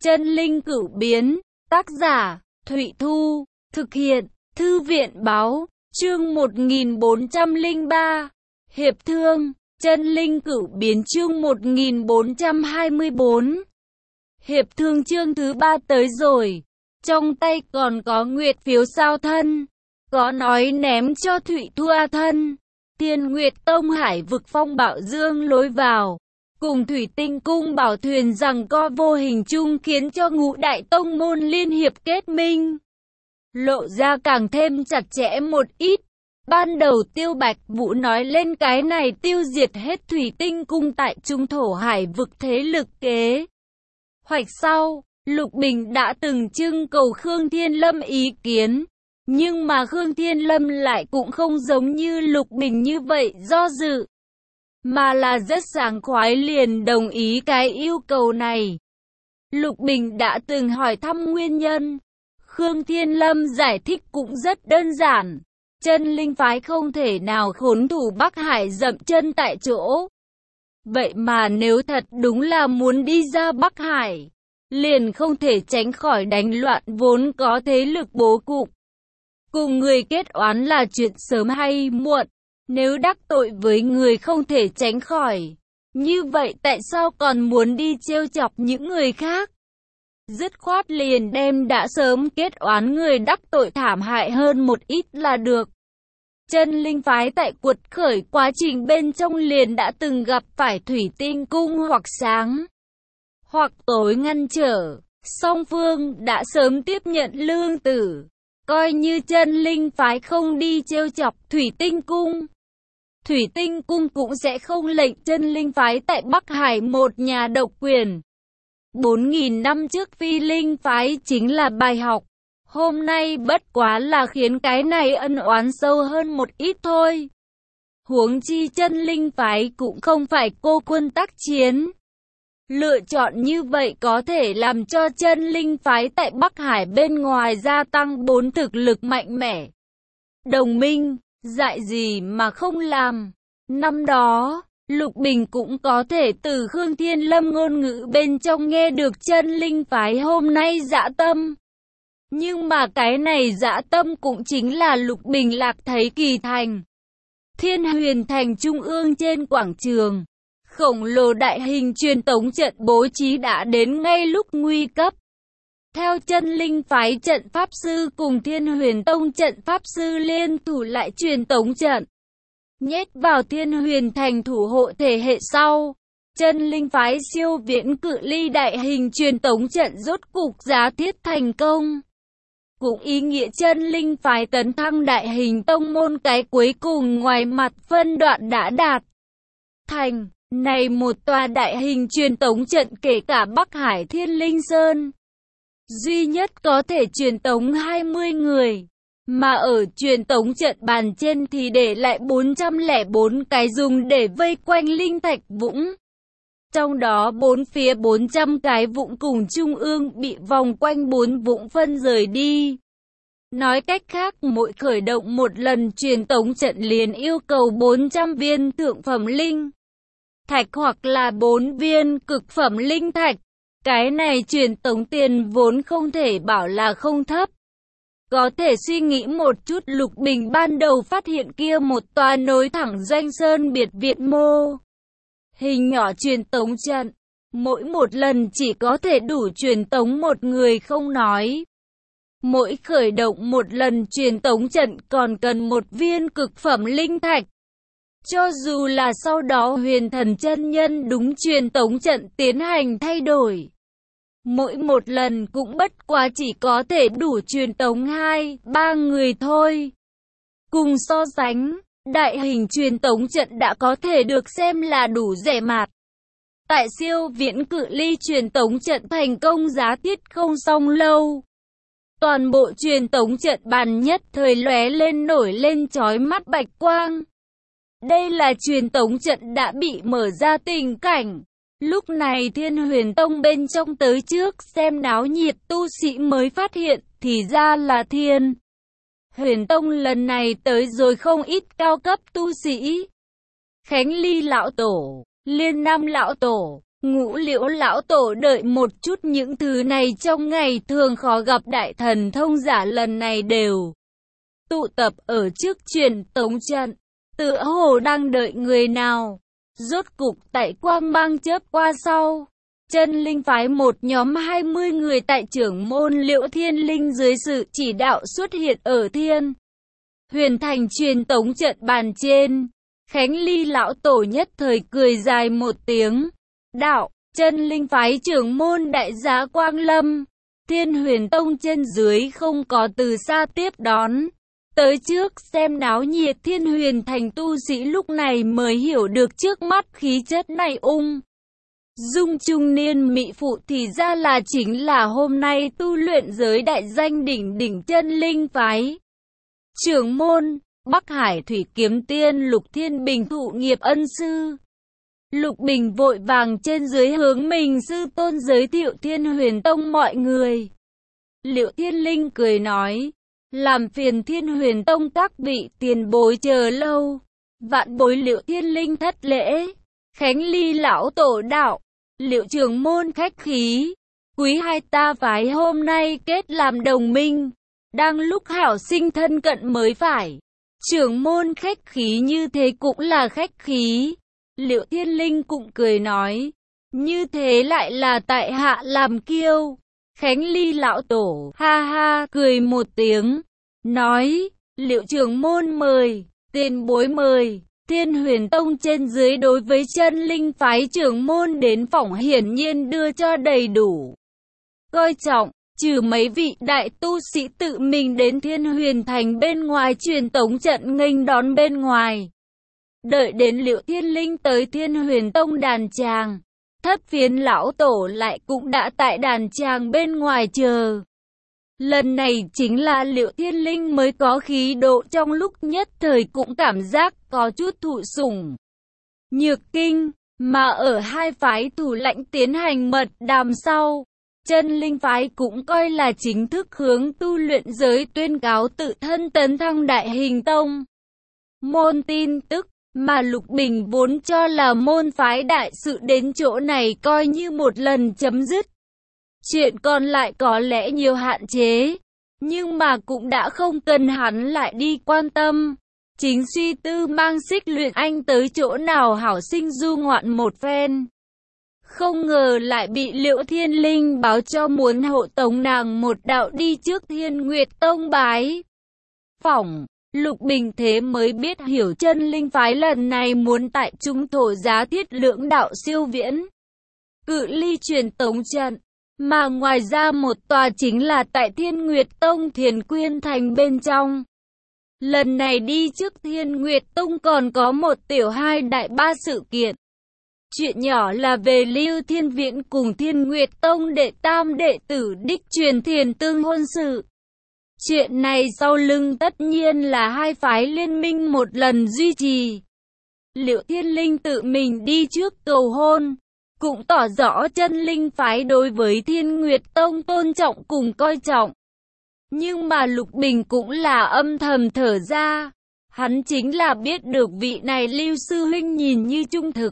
Chân linh cửu biến, tác giả, Thụy Thu, thực hiện, Thư viện báo, chương 1403, Hiệp thương, chân linh cửu biến chương 1424. Hiệp thương chương thứ 3 tới rồi, trong tay còn có nguyệt phiếu sao thân, có nói ném cho Thụy Thu A thân, Thiên Nguyệt Tông Hải vực phong bạo dương lối vào. Cùng Thủy Tinh Cung bảo thuyền rằng co vô hình chung khiến cho ngũ đại tông môn liên hiệp kết minh, lộ ra càng thêm chặt chẽ một ít. Ban đầu Tiêu Bạch Vũ nói lên cái này tiêu diệt hết Thủy Tinh Cung tại Trung Thổ Hải vực thế lực kế hoạch sau, Lục Bình đã từng trưng cầu Khương Thiên Lâm ý kiến, nhưng mà Khương Thiên Lâm lại cũng không giống như Lục Bình như vậy do dự, mà là rất sảng khoái liền đồng ý cái yêu cầu này. Lục Bình đã từng hỏi thăm nguyên nhân. Khương Thiên Lâm giải thích cũng rất đơn giản. Chân linh phái không thể nào khốn thủ Bắc Hải dậm chân tại chỗ. Vậy mà nếu thật đúng là muốn đi ra Bắc Hải, liền không thể tránh khỏi đánh loạn vốn có thế lực bố cục. Cùng người kết oán là chuyện sớm hay muộn. Nếu đắc tội với người không thể tránh khỏi, như vậy tại sao còn muốn đi trêu chọc những người khác? Dứt khoát liền đem đã sớm kết oán người đắc tội thảm hại hơn một ít là được. Chân linh phái tại cuột khởi quá trình bên trong liền đã từng gặp phải Thủy Tinh Cung hoặc sáng hoặc tối ngăn trở, song phương đã sớm tiếp nhận lương tử. Coi như chân linh phái không đi trêu chọc Thủy Tinh Cung, Thủy Tinh Cung cũng sẽ không lệnh chân linh phái tại Bắc Hải một nhà độc quyền. 4.000 năm trước Phi Linh phái chính là bài học. Hôm nay bất quá là khiến cái này ân oán sâu hơn một ít thôi. Huống chi chân linh phái cũng không phải cô quân tác chiến. Lựa chọn như vậy có thể làm cho chân linh phái tại Bắc Hải bên ngoài gia tăng 4 thực lực mạnh mẽ. Đồng minh, dại gì mà không làm. Năm đó, Lục Bình cũng có thể từ Khương Thiên Lâm ngôn ngữ bên trong nghe được chân linh phái hôm nay dã tâm. Nhưng mà cái này dã tâm cũng chính là Lục Bình lạc thấy kỳ thành. Thiên Huyền Thành trung ương trên quảng trường, khổng lồ đại hình truyền tống trận bố trí đã đến ngay lúc nguy cấp. Theo chân linh phái trận pháp sư cùng Thiên Huyền Tông trận pháp sư liên thủ lại truyền tống trận, nhét vào Thiên Huyền Thành thủ hộ thể hệ sau. Chân linh phái siêu viễn cự ly đại hình truyền tống trận rốt cục giá thiết thành công. Cũng ý nghĩa chân linh phái tấn thăng đại hình tông môn cái cuối cùng ngoài mặt phân đoạn đã đạt thành. Này một tòa đại hình truyền tống trận kể cả Bắc Hải Thiên Linh Sơn, duy nhất có thể truyền tống 20 người. Mà ở truyền tống trận bàn trên thì để lại 404 cái dùng để vây quanh linh thạch vũng. Trong đó 4 phía 400 cái vũng cùng trung ương bị vòng quanh 4 vũng phân rời đi. Nói cách khác, mỗi khởi động một lần truyền tống trận liền yêu cầu 400 viên thượng phẩm linh thạch hoặc là 4 viên cực phẩm linh thạch. Cái này truyền tống tiền vốn không thể bảo là không thấp. Có thể suy nghĩ một chút, Lục Bình ban đầu phát hiện kia một tòa nối thẳng Doanh Sơn biệt viện mô hình nhỏ truyền tống trận, mỗi một lần chỉ có thể đủ truyền tống một người không nói. Mỗi khởi động một lần truyền tống trận còn cần một viên cực phẩm linh thạch. Cho dù là sau đó Huyền Thần chân nhân đúng truyền tống trận tiến hành thay đổi, mỗi một lần cũng bất quá chỉ có thể đủ truyền tống 2-3 người thôi. Cùng so sánh, đại hình truyền tống trận đã có thể được xem là đủ rẻ mạt. Tại siêu viễn cự ly truyền tống trận thành công giá thiết không xong lâu, toàn bộ truyền tống trận bàn nhất thời lóe lên nổi lên chói mắt bạch quang. Đây là truyền tống trận đã bị mở ra tình cảnh. Lúc này Thiên Huyền Tông bên trong tới trước xem náo nhiệt tu sĩ mới phát hiện, thì ra là Thiên Huyền Tông lần này tới rồi không ít cao cấp tu sĩ. Khánh Ly lão tổ, Liên Nam lão tổ, Ngũ Liễu lão tổ đợi một chút, những thứ này trong ngày thường khó gặp đại thần thông giả lần này đều tụ tập ở trước truyền tống trận, tựa hồ đang đợi người nào. Rốt cục tại quang mang chớp qua sau, Chân Linh phái một nhóm 20 người tại trưởng môn Liễu Thiên Linh dưới sự chỉ đạo xuất hiện ở Thiên Huyền Thành truyền tống trận bàn trên. Khánh Ly lão tổ nhất thời cười dài một tiếng, đạo: Chân Linh phái trưởng môn đại giá Quang Lâm. Thiên Huyền Tông trên dưới không có từ xa tiếp đón. Tới trước xem náo nhiệt Thiên Huyền Thành tu sĩ lúc này mới hiểu được trước mắt khí chất này dung trung niên mỹ phụ thì ra là chính là hôm nay tu luyện giới đại danh đỉnh đỉnh Chân Linh phái trưởng môn Bắc Hải Thủy Kiếm Tiên Lục Thiên Bình thụ nghiệp ân sư. Lục Bình vội vàng trên dưới hướng mình sư tôn giới thiệu Thiên Huyền Tông mọi người. Liễu Thiên Linh cười nói: làm phiền Thiên Huyền Tông các vị tiền bối chờ lâu. Vạn bối Liễu Thiên Linh thất lễ. Khánh Ly lão tổ đạo: Liễu trưởng môn khách khí, quý hai ta phái hôm nay kết làm đồng minh, đang lúc hảo sinh thân cận mới phải. Trưởng môn khách khí như thế cũng là khách khí. Liễu Thiên Linh cũng cười nói: như thế lại là tại hạ làm kiêu. Khánh Ly lão tổ ha ha cười một tiếng, nói: Liễu trưởng môn mời, tiền bối mời. Thiên Huyền Tông trên dưới đối với Chân Linh phái trưởng môn đến phỏng hiển nhiên đưa cho đầy đủ coi trọng, trừ mấy vị đại tu sĩ tự mình đến Thiên Huyền Thành bên ngoài truyền tống trận nghênh đón bên ngoài. Đợi đến Liễu Thiên Linh tới Thiên Huyền Tông đàn tràng, Thất Phiến lão tổ lại cũng đã tại đàn tràng bên ngoài chờ. Lần này chính là Liễu Thiên Linh mới có khí độ, trong lúc nhất thời cũng cảm giác có chút thụ sủng nhược kinh, mà ở hai phái thủ lãnh tiến hành mật đàm sau, Chân Linh phái cũng coi là chính thức hướng tu luyện giới tuyên cáo tự thân tấn thăng đại hình tông môn tin tức, mà Lục Bình vốn cho là môn phái đại sự đến chỗ này coi như một lần chấm dứt. Chuyện còn lại có lẽ nhiều hạn chế, nhưng mà cũng đã không cần hắn lại đi quan tâm. Chính suy tư mang Xích Luyện Anh tới chỗ nào hảo sinh du ngoạn một phen. Không ngờ lại bị Liễu Thiên Linh báo cho muốn hộ tống nàng một đạo đi trước Thiên Nguyệt Tông bái phỏng. Lục Bình thế mới biết hiểu Chân Linh phái lần này muốn tại trung thổ giá thiết lưỡng đạo siêu viễn cự ly truyền tống trận, mà ngoài ra một tòa chính là tại Thiên Nguyệt Tông Thiền Quyên Thành bên trong. Lần này đi trước Thiên Nguyệt Tông còn có một tiểu hai đại ba sự kiện. Chuyện nhỏ là về Lưu Thiên Viễn cùng Thiên Nguyệt Tông đệ tam đệ tử đích truyền Thiền Tương hôn sự. Chuyện này sau lưng tất nhiên là hai phái liên minh một lần duy trì. Liễu Thiên Linh tự mình đi trước cầu hôn, cũng tỏ rõ Chân Linh phái đối với Thiên Nguyệt Tông tôn trọng cùng coi trọng. Nhưng mà Lục Bình cũng là âm thầm thở ra. Hắn chính là biết được vị này Lưu sư huynh nhìn như trung thực,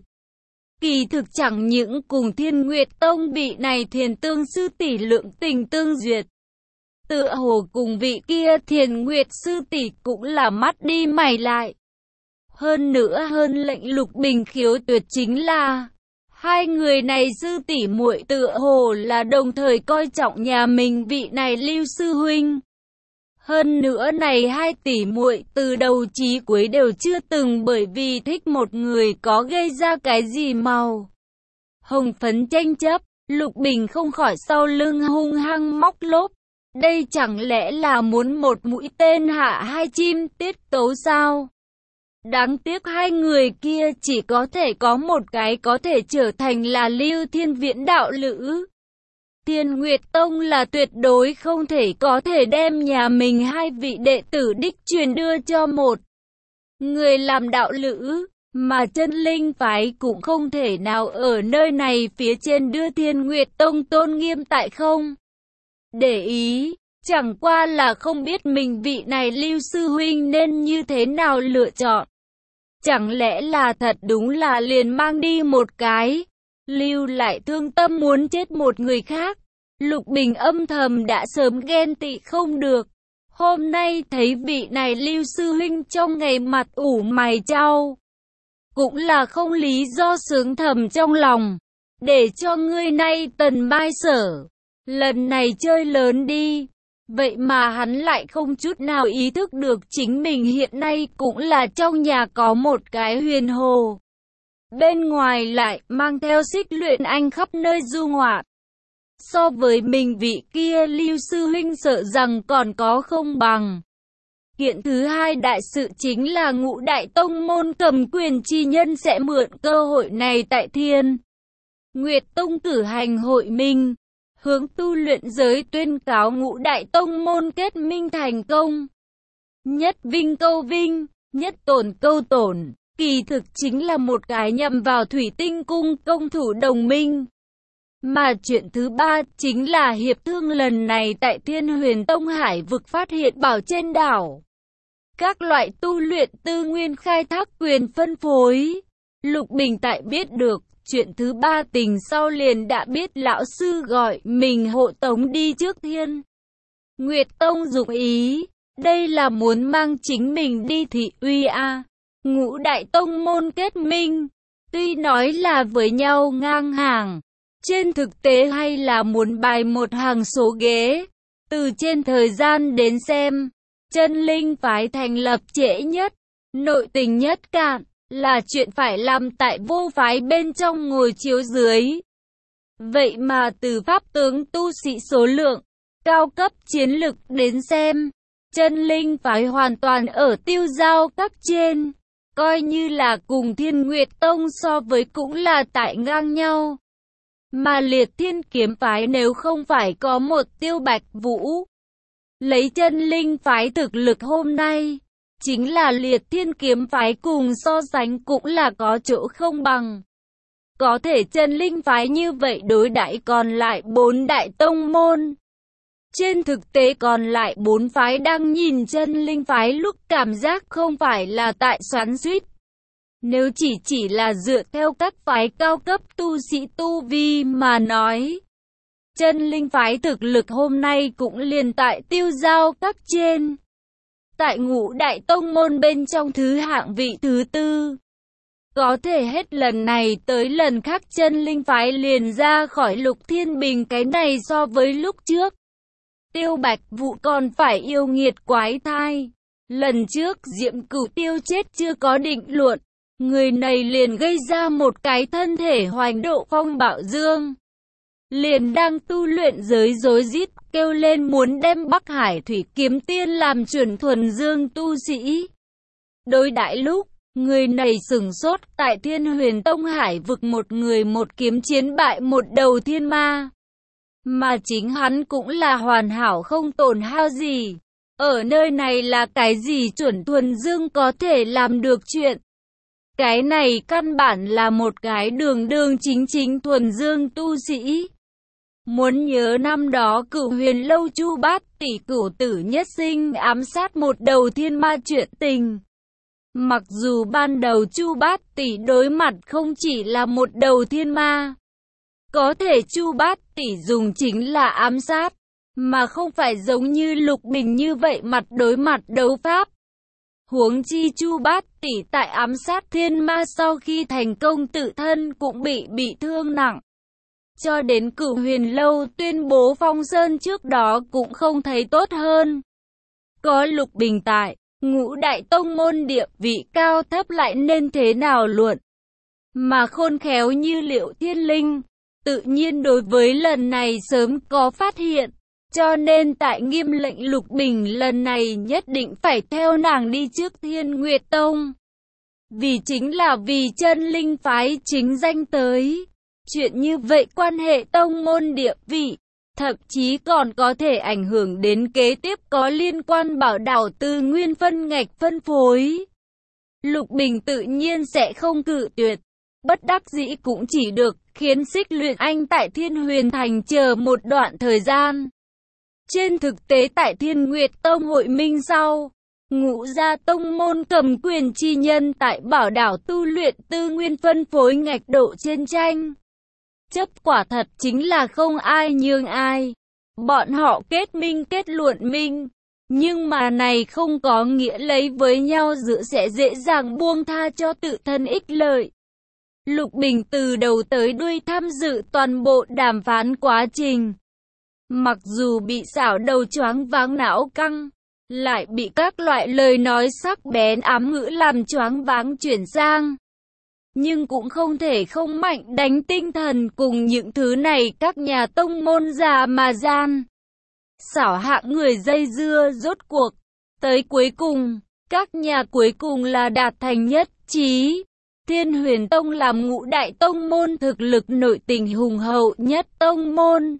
kỳ thực chẳng những cùng Thiên Nguyệt Tông vị này Thiền Tương sư tỷ lượng tình tương duyệt, tựa hồ cùng vị kia Thiền Nguyệt sư tỷ cũng là mắt đi mày lại. Hơn nữa hơn lệnh Lục Bình khiếu tuyệt chính là hai người này sư tỷ muội tựa hồ là đồng thời coi trọng nhà mình vị này Lưu sư huynh. Hơn nữa này hai tỷ muội từ đầu chí cuối đều chưa từng bởi vì thích một người có gây ra cái gì màu hồng phấn tranh chấp. Lục Bình không khỏi sau lưng hung hăng móc lốp. Đây chẳng lẽ là muốn một mũi tên hạ hai chim tiết tấu sao? Đáng tiếc hai người kia chỉ có thể có một cái có thể trở thành là Lưu Thiên Viễn đạo lữ. Thiên Nguyệt Tông là tuyệt đối không thể có thể đem nhà mình hai vị đệ tử đích truyền đưa cho một người làm đạo lữ, mà Chân Linh phái cũng không thể nào ở nơi này phía trên đưa Thiên Nguyệt Tông tôn nghiêm tại không để ý. Chẳng qua là không biết mình vị này Lưu sư huynh nên như thế nào lựa chọn. Chẳng lẽ là thật đúng là liền mang đi một cái lưu lại thương tâm muốn chết một người khác. Lục Bình âm thầm đã sớm ghen tị không được. Hôm nay thấy vị này Lưu sư huynh trong ngày mặt ủ mày chau, cũng là không lý do sướng thầm trong lòng. Để cho ngươi nay tần mai sở, lần này chơi lớn đi. Vậy mà hắn lại không chút nào ý thức được chính mình hiện nay cũng là trong nhà có một cái huyền hồ. Bên ngoài lại mang theo xích luyện anh khắp nơi du ngoạn. So với mình vị kia Lưu sư huynh sợ rằng còn có không bằng. Kiện thứ hai đại sự chính là Ngũ Đại Tông môn cầm quyền chi nhân sẽ mượn cơ hội này tại Thiên Nguyệt Tông cử hành hội minh, hướng tu luyện giới tuyên cáo Ngũ Đại Tông môn kết minh thành công. Nhất vinh câu vinh, nhất tổn câu tổn, kỳ thực chính là một cái nhằm vào Thủy Tinh Cung công thủ đồng minh. Mà chuyện thứ ba chính là hiệp thương lần này tại Thiên Huyền Tông Hải vực phát hiện bảo trên đảo. Các loại tu luyện tư nguyên khai thác quyền phân phối. Lục Bình tại biết được chuyện thứ ba tình sau liền đã biết lão sư gọi mình hộ tống đi trước Thiên Nguyệt Tông dụng ý. Đây là muốn mang chính mình đi thị uy a. Ngũ Đại Tông môn kết minh, tuy nói là với nhau ngang hàng, trên thực tế hay là muốn bài một hàng số ghế. Từ trên thời gian đến xem, Chân Linh phái thành lập trễ nhất, nội tình nhất cạn, là chuyện phải làm tại vô phái bên trong ngồi chiếu dưới. Vậy mà từ pháp tướng tu sĩ số lượng, cao cấp chiến lực đến xem, Chân Linh phái hoàn toàn ở tiêu giao các trên, coi như là cùng Thiên Nguyệt Tông so với cũng là tại ngang nhau. Mà Liệt Thiên kiếm phái nếu không phải có một Tiêu Bạch Vũ, lấy Chân Linh phái thực lực hôm nay, chính là Liệt Thiên kiếm phái cùng so sánh cũng là có chỗ không bằng. Có thể Chân Linh phái như vậy đối đãi còn lại 4 đại tông môn. Trên thực tế còn lại 4 phái đang nhìn Chân Linh phái lúc cảm giác không phải là tại xoắn xuýt. Nếu chỉ là dựa theo các phái cao cấp tu sĩ tu vi mà nói, Chân Linh phái thực lực hôm nay cũng liền tại tiêu giao các trên. Tại Ngũ Đại Tông môn bên trong thứ hạng vị thứ tư. Có thể hết lần này tới lần khác Chân Linh phái liền ra khỏi Lục Thiên Bình, cái này so với lúc trước. Tiêu Bạch Vũ còn phải yêu nghiệt quái thai. Lần trước Diệm Cửu Tiêu chết chưa có định luận. Người này liền gây ra một cái thân thể hoành độ phong bạo dương. Liền đang tu luyện giới rối rít kêu lên muốn đem Bắc Hải Thủy Kiếm Tiên làm chuẩn thuần dương tu sĩ. Đối đãi lúc, người này sửng sốt tại Thiên Huyền Tông Hải vực một người một kiếm chiến bại một đầu thiên ma. Mà chính hắn cũng là hoàn hảo không tổn hao gì. Ở nơi này là cái gì chuẩn thuần dương có thể làm được chuyện. Cái này căn bản là một cái đường đường chính chính thuần dương tu sĩ. Muốn nhớ năm đó Cửu Huyền Lâu Chu Bát tỷ cửu tử nhất sinh ám sát một đầu thiên ma chuyện tình. Mặc dù ban đầu Chu Bát tỷ đối mặt không chỉ là một đầu thiên ma, có thể Chu Bát tỷ dùng chính là ám sát, mà không phải giống như Lục Bình như vậy mặt đối mặt đấu pháp. Huống chi Chu Bát tỷ tại ám sát thiên ma sau khi thành công tự thân cũng bị thương nặng. Cho đến Cửu Huyền Lâu tuyên bố phong sơn trước đó cũng không thấy tốt hơn. Có Lục Bình tại, Ngũ Đại Tông môn địa vị cao thấp lại nên thế nào luận. Mà khôn khéo như Liệu Thiên Linh, tự nhiên đối với lần này sớm có phát hiện. Cho nên tại nghiêm lệnh Lục Bình lần này nhất định phải theo nàng đi trước Thiên Nguyệt Tông. Vì chính là vì Chân Linh phái chính danh tới. Chuyện như vậy quan hệ tông môn địa vị, thậm chí còn có thể ảnh hưởng đến kế tiếp có liên quan bảo đảo tư nguyên phân ngạch phân phối. Lục Bình tự nhiên sẽ không cự tuyệt. Bất đắc dĩ cũng chỉ được khiến Xích Luyện Anh tại Thiên Huyền Thành chờ một đoạn thời gian. Trên thực tế tại Thiên Nguyệt Tông hội minh sau, Ngũ gia tông môn cầm quyền chi nhân tại bảo đảo tu luyện tư nguyên phân phối ngạch độ trên tranh. chấp quả thật chính là không ai nhường ai. Bọn họ kết minh kết luận minh, nhưng mà này không có nghĩa lấy với nhau giữa sẽ dễ dàng buông tha cho tự thân ích lợi. Lục Bình từ đầu tới đuôi tham dự toàn bộ đàm phán quá trình. Mặc dù bị xảo đầu choáng váng não căng, lại bị các loại lời nói sắc bén ám ngữ làm choáng váng chuyển sang. Nhưng cũng không thể không mạnh đánh tinh thần cùng những thứ này các nhà tông môn già mà gian. Xảo hạng người dây dưa rốt cuộc. Tới cuối cùng, các nhà cuối cùng là đạt thành nhất trí. Thiên Huyền Tông làm ngũ đại tông môn thực lực nội tình hùng hậu nhất tông môn.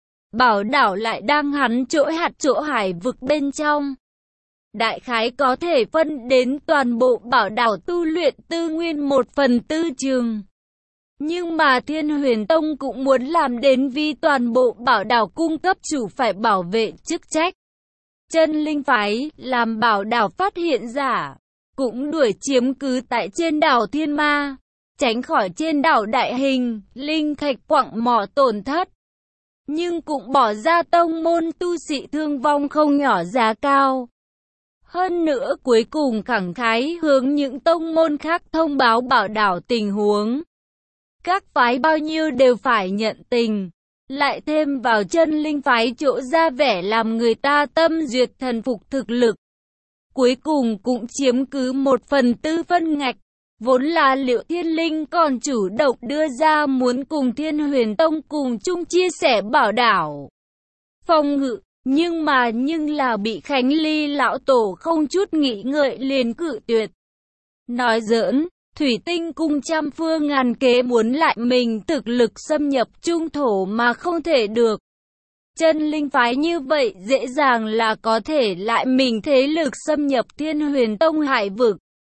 Bảo đảo lại đang hắn chỗ hạt chỗ hải vực bên trong. Đại khái có thể phân đến toàn bộ bảo đảo tu luyện tư nguyên 1/4 trường. Nhưng mà Thiên Huyền Tông cũng muốn làm đến vì toàn bộ bảo đảo cung cấp chủ phải bảo vệ chức trách. Chân linh phái làm bảo đảo phát hiện giả, cũng đuổi chiếm cứ tại trên đảo Thiên Ma, tránh khỏi trên đảo đại hình, linh thạch quặng mỏ tổn thất. Nhưng cũng bỏ ra tông môn tu sĩ thương vong không nhỏ giá cao. Hơn nữa cuối cùng khẳng khái hướng những tông môn khác thông báo bảo đảo tình huống. Các phái bao nhiêu đều phải nhận tình. Lại thêm vào chân linh phái chỗ ra vẻ làm người ta tâm duyệt thần phục thực lực. Cuối cùng cũng chiếm cứ 1/4 phân ngạch. Vốn là Liệu Thiên Linh còn chủ động đưa ra muốn cùng Thiên Huyền Tông cùng chung chia sẻ bảo đảo phòng ngự. Nhưng là bị Khánh Ly lão tổ không chút nghĩ ngợi liền cự tuyệt. Nói giỡn, Thủy Tinh cung trăm phương ngàn kế muốn lại mình thực lực xâm nhập trung thổ mà không thể được. Chân linh phái như vậy dễ dàng là có thể lại mình thế lực xâm nhập Thiên Huyền Tông hải vực.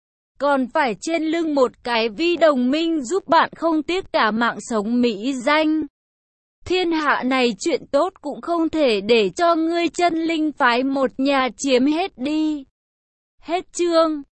Còn phải trên lưng một cái vi đồng minh giúp bạn không tiếc cả mạng sống mỹ danh. Thiên hạ này chuyện tốt cũng không thể để cho ngươi chân linh phái một nhà chiếm hết đi. Hết chương.